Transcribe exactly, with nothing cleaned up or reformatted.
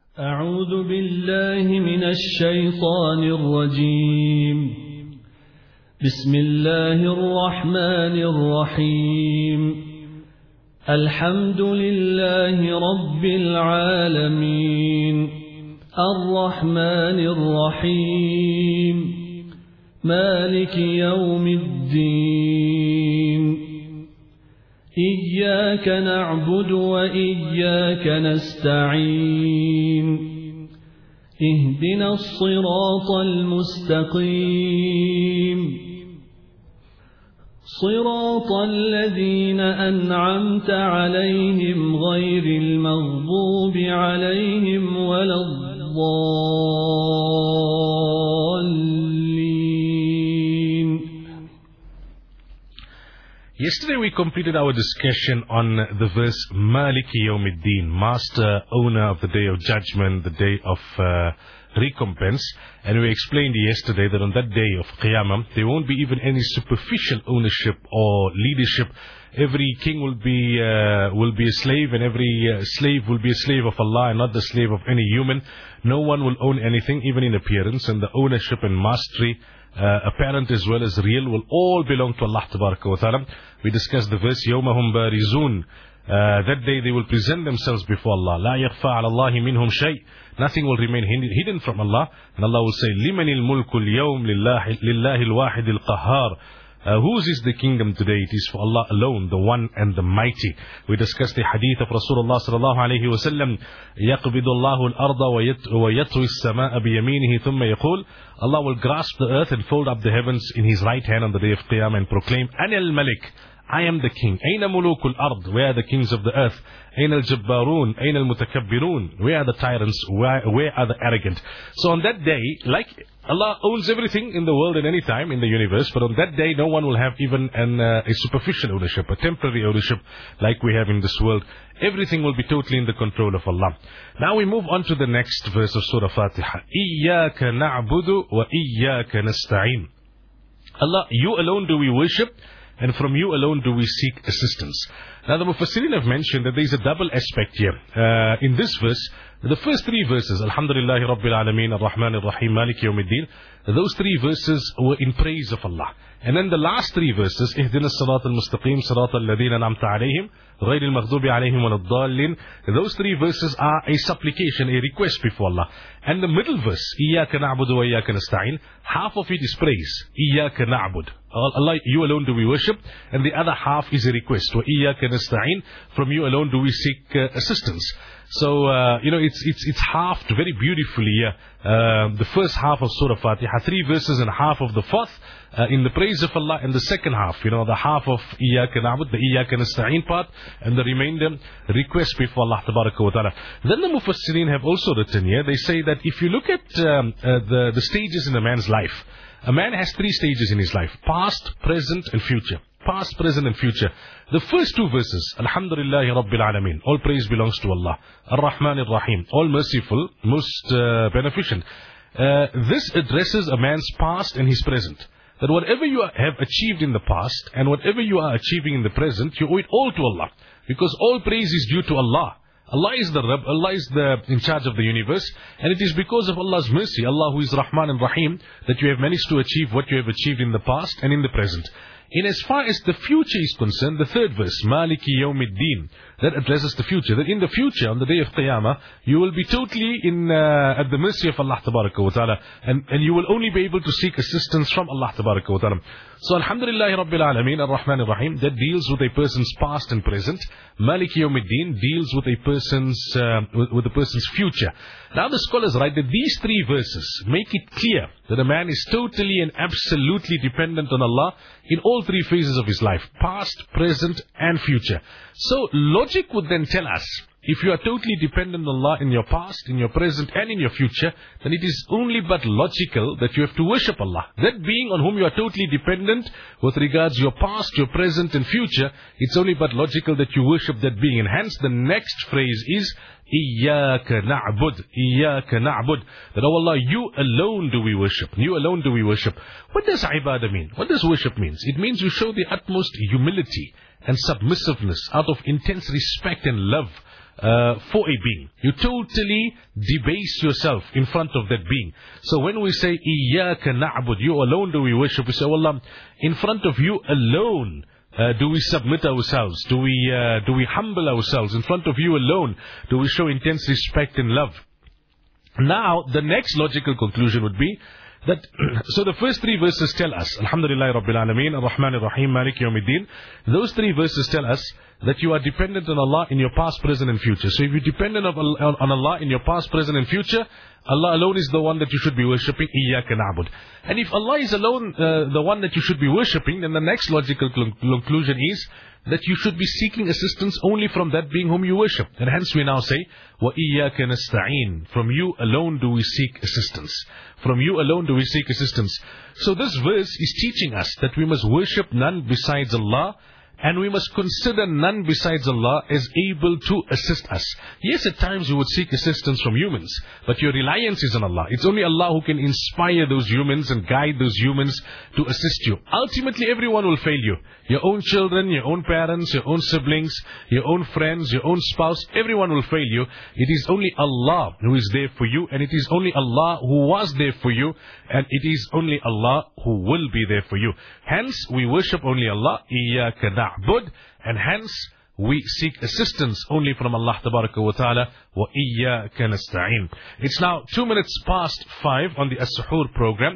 أعوذ بالله من الشيطان الرجيم. بسم الله الرحمن الرحيم. الحمد لله رب العالمين الرحمن الرحيم مالك يوم الدين. إياك نعبد وإياك نستعين. اهدنا الصراط المستقيم صراط الذين أنعمت عليهم غير المغضوب عليهم ولا الضالين. Yesterday we completed our discussion on the verse Maliki Yawmiddin, Master, Owner of the Day of Judgment, the Day of uh, Recompense. And we explained yesterday that on that day of Qiyamah, there won't be even any superficial ownership or leadership. Every king will be uh, will be a slave, and every uh, slave will be a slave of Allah and not the slave of any human. No one will own anything, even in appearance, and the ownership and mastery, Uh, apparent as well as real, will all belong to Allah Tabaraka wa Ta'ala. We discussed the verse يَوْمَهُمْ بَارِزُونَ. Uh, that day they will present themselves before Allah. لَا يَخْفَى عَلَى اللَّهِ مِنْهُمْ شَيْءٍ. Nothing will remain hidden from Allah. And Allah will say لِمَنِ الْمُلْكُ الْيَوْمِ لِلَّهِ الْوَاحِدِ الْقَهَّارِ. Uh, whose is the kingdom today? It is for Allah alone, the one and the mighty. We discussed the hadith of Rasulullah sallallahu alayhi wa sallam. يَقْبِضُ اللَّهُ الْأَرْضَ وَيَطْوِي السَّمَاءَ بِيَمِينِهِ ثُمَّ يَقُولُ. Allah will grasp the earth and fold up the heavens in His right hand on the day of Qiyamah and proclaim, أَنَا الْمَلِكُ, I am the king. أَيْنَ مُلُوكُ الْأَرْضِ, where are the kings of the earth? أَيْنَ الْجَبَّارُونَ, أَيْنَ الْمُتَكَبِّرُونَ, where are the tyrants? Where, where are the arrogant? So on that day, like Allah owns everything in the world at any time in the universe, but on that day no one will have even an, uh, a superficial ownership, a temporary ownership like we have in this world. Everything will be totally in the control of Allah. Now we move on to the next verse of Surah Fatiha. إِيَّاكَ نَعْبُدُ وَإِيَّاكَ نَسْتَعِينُ. Allah, you alone do we worship, and from you alone do we seek assistance. Now the Mufassirin have mentioned that there is a double aspect here. Uh, in this verse, the first three verses, Alhamdulillahi Rabbil Alameen, Ar-Rahman Ar-Rahim, Maliki Yawmiddin, those three verses were in praise of Allah. And then the last three verses, Ihdina as-Sirat al-Mustaqim, Sirat al-Ladina An'amta alayhim, Ghayr al-Maghdubi alayhim wa ad-Dallin. Those three verses are a supplication, a request before Allah. And the middle verse, Iyyaka na'budu wa iyyaka nasta'in, half of it is praise. Iyyaka na'bud. Allah, you alone do we worship, and the other half is a request. Wa iyyaka nasta'in, from you alone do we seek uh, assistance. So, uh, you know, it's it's it's halved very beautifully here. Uh, the first half of Surah Fatiha, three verses and half of the fourth, uh, in the praise of Allah, and the second half, you know, the half of Iyyaka na'bud, the Iyyaka nasta'in part, and the remainder, request before Allah Tabaraka wa Ta'ala. Then the Mufassirin have also written here, they say that if you look at um, uh, the, the stages in a man's life, a man has three stages in his life: past, present, and future. Past, present, and future. The first two verses, Alhamdulillahi Rabbil Alameen, all praise belongs to Allah. Ar-Rahman Ar-Rahim, all merciful, most uh, beneficent. Uh, this addresses a man's past and his present. That whatever you have achieved in the past and whatever you are achieving in the present, you owe it all to Allah. Because all praise is due to Allah. Allah is the Rabb, Allah is the in charge of the universe, and it is because of Allah's mercy, Allah who is Rahman and Rahim, that you have managed to achieve what you have achieved in the past and in the present. In as far as the future is concerned, the third verse, Maliki Yawmiddin, that addresses the future. That in the future, on the day of Qiyamah, you will be totally in uh, at the mercy of Allah Tabaraka wa Ta'ala, and, and you will only be able to seek assistance from Allah Tabaraka wa Ta'ala. So Alhamdulillahi Rabbil Alameen, Ar-Rahman Ar-Rahim, that deals with a person's past and present. Maliki Yawmiddin deals with a person's uh, with, with a person's future. Now the scholars write that these three verses make it clear that a man is totally and absolutely dependent on Allah in all three phases of his life: past, present, and future. So logic would then tell us, if you are totally dependent on Allah in your past, in your present, and in your future, then it is only but logical that you have to worship Allah. That being on whom you are totally dependent with regards your past, your present, and future, it's only but logical that you worship that being. And hence the next phrase is Iyyaka na'bud, Iyyaka na'bud. That, oh Allah, you alone do we worship. You alone do we worship. What does ibadah mean? What does worship mean? It means you show the utmost humility and submissiveness out of intense respect and love uh, for a being. You totally debase yourself in front of that being. So when we say, إِيَّاكَ نَعْبُدُ, you alone do we worship, we say, oh Allah, in front of you alone, Uh, do we submit ourselves? Do we uh, do we humble ourselves? In front of you alone, do we show intense respect and love? Now, the next logical conclusion would be that, so the first three verses tell us, Alhamdulillah Rabbil Alameen, Ar-Rahman Ar-Rahim, Malik Yawmiddin. Those three verses tell us that you are dependent on Allah in your past, present and future. So if you're dependent on Allah in your past, present and future, Allah alone is the one that you should be worshipping. Iyyaka na'bud. And if Allah is alone uh, the one that you should be worshipping, then the next logical conclusion is that you should be seeking assistance only from that being whom you worship. And hence we now say, وَإِيَّاكَ نَسْتَعِينَ. From you alone do we seek assistance. From you alone do we seek assistance. So this verse is teaching us that we must worship none besides Allah, and we must consider none besides Allah as able to assist us. Yes, at times you would seek assistance from humans, but your reliance is on Allah. It's only Allah who can inspire those humans and guide those humans to assist you. Ultimately, everyone will fail you. Your own children, your own parents, your own siblings, your own friends, your own spouse, everyone will fail you. It is only Allah who is there for you, and it is only Allah who was there for you, and it is only Allah who will be there for you. Hence, we worship only Allah, إِيَّاكَ نَعْبُدْ, and hence, we seek assistance only from Allah Tabaraka wa Ta'ala, وَإِيَّاكَ نَسْتَعِينَ. It's now two minutes past five on the As-Suhoor program.